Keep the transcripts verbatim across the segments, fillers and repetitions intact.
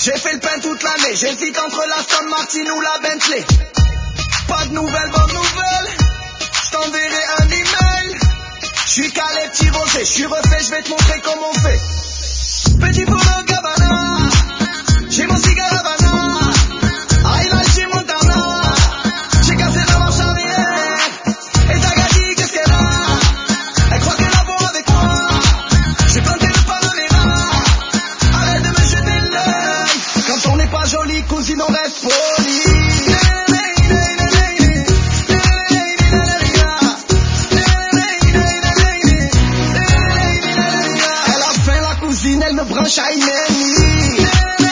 J'ai fait le pain toute l'année, j'hésite entre l'Aston Martin ou la Bentley. Pas de nouvelles, bonnes nouvelles, j't'enverrai un email. J'suis calé, petit Roger, j'suis refait, j'vais te montrer comment on fait. Petit Polo Gabbana, j'ai mon cigare Havana, Highlight chez Montana, j'ai cassé la marche arrière. Et Tagadi, qu'est-ce qu'elle a? Elle croit qu'elle a bon avec moi. J'ai planté le Panamera, arrête de me jeter l'œil. Quand on n'est pas joli, cousine, on reste poli. Elle me branche à Ineni.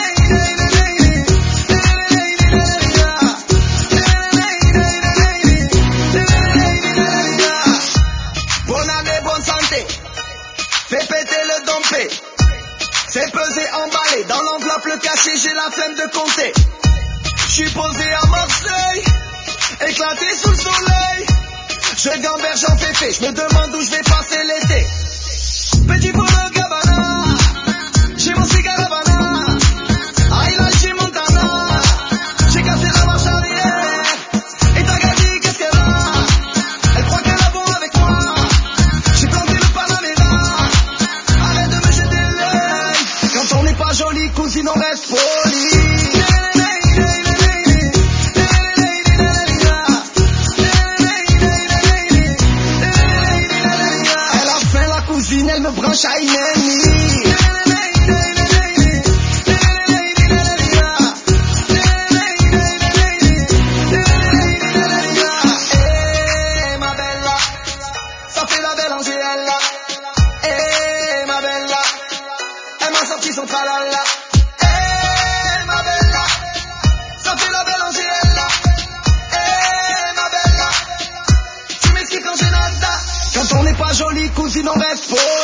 Bonne année, bonne santé. Fais péter le dompé. C'est pesé, emballé. Dans l'enveloppe, le cachet, j'ai la flemme de compter. J'suis posé à Marseille, éclaté sous le soleil. Je gamberge, j'en fais fait. J'me demande où j'vais passer l'été. Petit Polo Gabbana, j'ai mon cigare Havana, Highlight chez Montana, j'ai cassé la marche arrière. Et Tagadi, qu'est-ce qu'elle a? Elle croit qu'elle a bon avec moi. J'ai planté le Panamera, arrête de me jeter l'œil. Quand on n'est pas joli, cousine, on reste poli. Elle a faim, la cousine, elle me branche à Ineni. Son tralala, eh ma bella, ça fait la belle Angela, eh ma bella, tu m'expliques quand j'ai nada. Quand on n'est pas joli, cousine, on reste faux.